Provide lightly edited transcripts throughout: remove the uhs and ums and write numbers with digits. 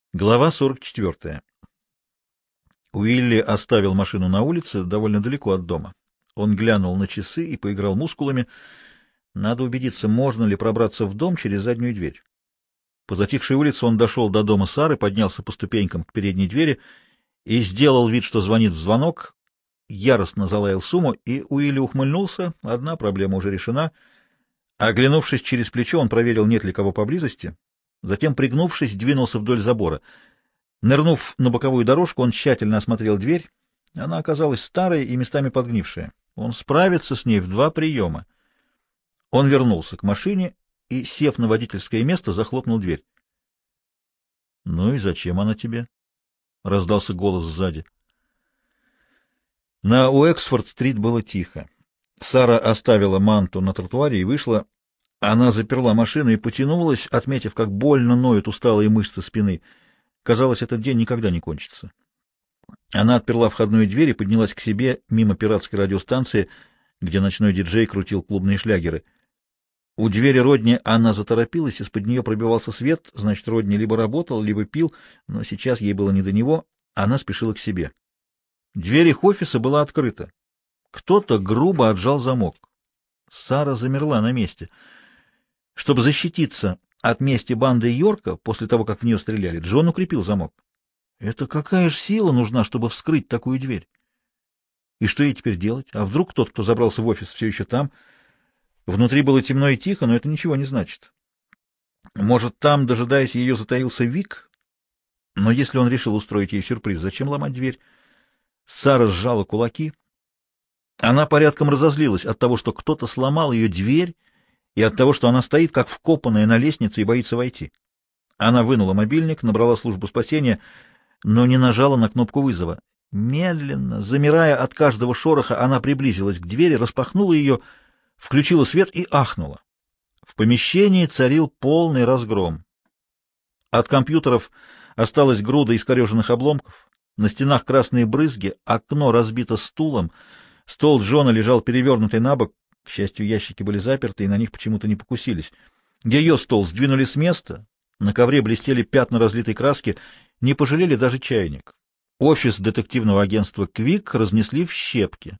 Глава 44. Уилли оставил машину на улице, довольно далеко от дома. Он глянул на часы и поиграл мускулами. Надо убедиться, можно ли пробраться в дом через заднюю дверь. По затихшей улице он дошел до дома Сары, поднялся по ступенькам к передней двери и сделал вид, что звонит в звонок, яростно залаял сумму, и Уилли ухмыльнулся. Одна проблема уже решена. Оглянувшись через плечо, он проверил, нет ли кого поблизости. Затем, пригнувшись, двинулся вдоль забора. Нырнув на боковую дорожку, он тщательно осмотрел дверь. Она оказалась старой и местами подгнившая. Он справится с ней в два приема. Он вернулся к машине и, сев на водительское место, захлопнул дверь. — Ну и зачем она тебе? — раздался голос сзади. На Уэксфорд-стрит было тихо. Сара оставила манту на тротуаре и вышла. Она заперла машину и потянулась, отметив, как больно ноют усталые мышцы спины. Казалось, этот день никогда не кончится. Она отперла входную дверь и поднялась к себе мимо пиратской радиостанции, где ночной диджей крутил клубные шлягеры. У двери Родни она заторопилась, из-под нее пробивался свет, значит, Родни либо работал, либо пил, но сейчас ей было не до него. Она спешила к себе. Дверь их офиса была открыта. Кто-то грубо отжал замок. Сара замерла на месте. Чтобы защититься от мести банды Йорка, после того, как в нее стреляли, Джон укрепил замок. Это какая же сила нужна, чтобы вскрыть такую дверь? И что ей теперь делать? А вдруг тот, кто забрался в офис, все еще там? Внутри было темно и тихо, но это ничего не значит. Может, там, дожидаясь ее, затаился Вик? Но если он решил устроить ей сюрприз, зачем ломать дверь? Сара сжала кулаки. Она порядком разозлилась от того, что кто-то сломал ее дверь, и от того, что она стоит, как вкопанная на лестнице, и боится войти. Она вынула мобильник, набрала службу спасения, но не нажала на кнопку вызова. Медленно, замирая от каждого шороха, она приблизилась к двери, распахнула ее, включила свет и ахнула. В помещении царил полный разгром. От компьютеров осталась груда искореженных обломков, на стенах красные брызги, окно разбито стулом, стол Джона лежал перевернутый на бок, к счастью, ящики были заперты, и на них почему-то не покусились. Ее стол сдвинули с места, на ковре блестели пятна разлитой краски, не пожалели даже чайник. Офис детективного агентства «Квик» разнесли в щепки.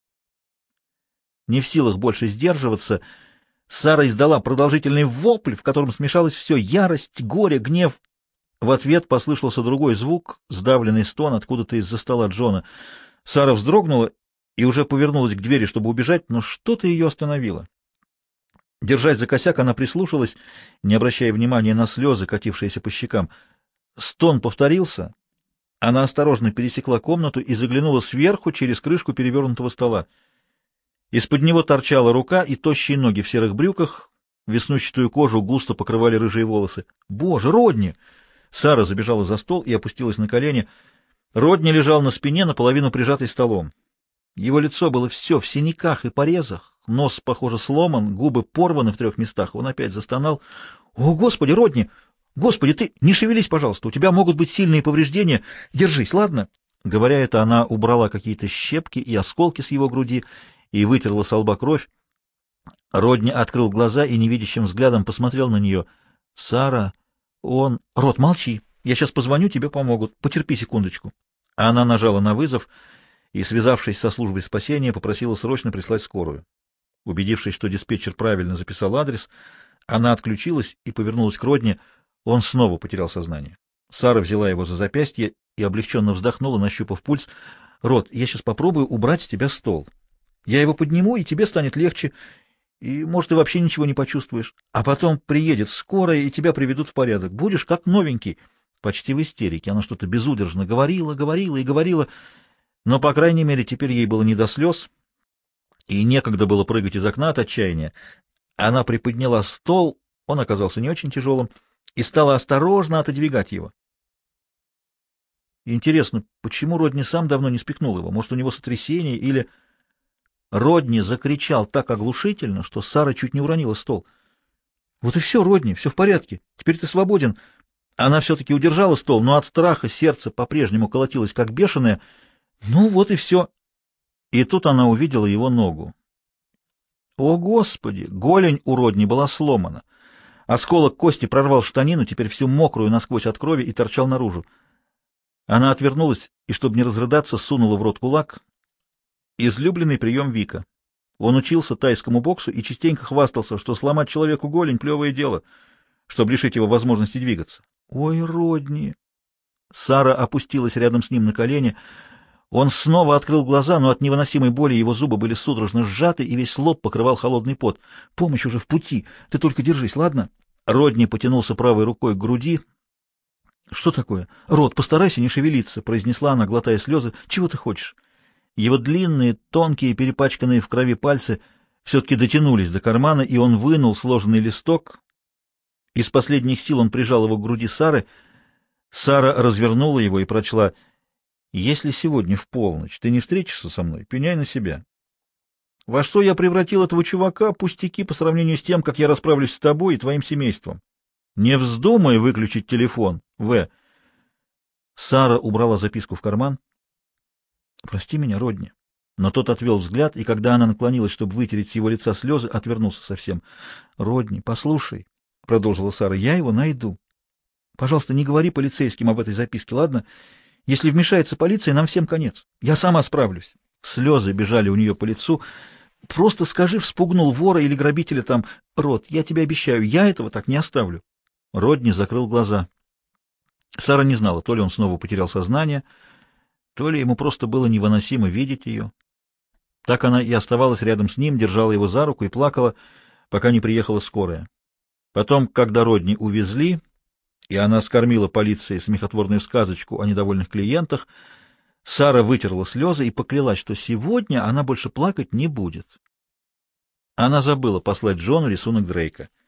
Не в силах больше сдерживаться, Сара издала продолжительный вопль, в котором смешалось все — ярость, горе, гнев. В ответ послышался другой звук, сдавленный стон откуда-то из-за стола Джона. Сара вздрогнула и уже повернулась к двери, чтобы убежать, но что-то ее остановило. Держась за косяк, она прислушалась, не обращая внимания на слезы, катившиеся по щекам. Стон повторился. Она осторожно пересекла комнату и заглянула сверху через крышку перевернутого стола. Из-под него торчала рука и тощие ноги в серых брюках, веснущатую кожу густо покрывали рыжие волосы. «Боже, Родни!» Сара забежала за стол и опустилась на колени. Родни лежал на спине, наполовину прижатый столом. Его лицо было все в синяках и порезах, нос, похоже, сломан, губы порваны в 3 местах. Он опять застонал. «О, Господи, Родни! Господи, ты не шевелись, пожалуйста, у тебя могут быть сильные повреждения. Держись, ладно?» Говоря это, она убрала какие-то щепки и осколки с его груди и вытерла со лба кровь. Родни открыл глаза и невидящим взглядом посмотрел на нее. «Сара, он...» «Рот, молчи, я сейчас позвоню, тебе помогут. Потерпи секундочку». Она нажала на вызов и, связавшись со службой спасения, попросила срочно прислать скорую. Убедившись, что диспетчер правильно записал адрес, она отключилась и повернулась к Родни. Он снова потерял сознание. Сара взяла его за запястье и облегченно вздохнула, нащупав пульс. «Рот, я сейчас попробую убрать с тебя стол. Я его подниму, и тебе станет легче, и, может, ты вообще ничего не почувствуешь. А потом приедет скорая, и тебя приведут в порядок. Будешь как новенький». Почти в истерике. Она что-то безудержно говорила, говорила и говорила, но, по крайней мере, теперь ей было не до слез, и некогда было прыгать из окна от отчаяния. Она приподняла стол, он оказался не очень тяжелым, и стала осторожно отодвигать его. Интересно, почему Родни сам давно не спихнул его? Может, у него сотрясение или... Родни закричал так оглушительно, что Сара чуть не уронила стол. «Вот и все, Родни, все в порядке. Теперь ты свободен». Она все-таки удержала стол, но от страха сердце по-прежнему колотилось, как бешеное. «Ну вот и все». И тут она увидела его ногу. О, Господи! Голень у Родни была сломана. Осколок кости прорвал штанину, теперь всю мокрую насквозь от крови, и торчал наружу. Она отвернулась и, чтобы не разрыдаться, сунула в рот кулак. Излюбленный прием Вика. Он учился тайскому боксу и частенько хвастался, что сломать человеку голень — плевое дело, чтобы лишить его возможности двигаться. «Ой, Родни!» Сара опустилась рядом с ним на колени. Он снова открыл глаза, но от невыносимой боли его зубы были судорожно сжаты, и весь лоб покрывал холодный пот. «Помощь уже в пути. Ты только держись, ладно?» Родни потянулся правой рукой к груди. «Что такое? Рот, постарайся не шевелиться», — произнесла она, глотая слезы. «Чего ты хочешь?» Его длинные, тонкие, перепачканные в крови пальцы все-таки дотянулись до кармана, и он вынул сложенный листок. Из последних сил он прижал его к груди Сары. Сара развернула его и прочла: «Если сегодня в полночь ты не встретишься со мной, пеняй на себя. Во что я превратил этого чувака, пустяки по сравнению с тем, как я расправлюсь с тобой и твоим семейством. Не вздумай выключить телефон, В». Сара убрала записку в карман. «Прости меня, Родни». Но тот отвел взгляд, и когда она наклонилась, чтобы вытереть с его лица слезы, отвернулся совсем. «Родни, послушай», — продолжила Сара, — «я его найду. Пожалуйста, не говори полицейским об этой записке, ладно? Если вмешается полиция, нам всем конец. Я сама справлюсь». Слезы бежали у нее по лицу. «Просто скажи, вспугнул вора или грабителя там. Род, я тебе обещаю, я этого так не оставлю». Родни закрыл глаза. Сара не знала, то ли он снова потерял сознание, то ли ему просто было невыносимо видеть ее. Так она и оставалась рядом с ним, держала его за руку и плакала, пока не приехала скорая. Потом, когда Родни увезли, и она скормила полиции смехотворную сказочку о недовольных клиентах, Сара вытерла слезы и поклялась, что сегодня она больше плакать не будет. Она забыла послать Джону рисунок Дрейка.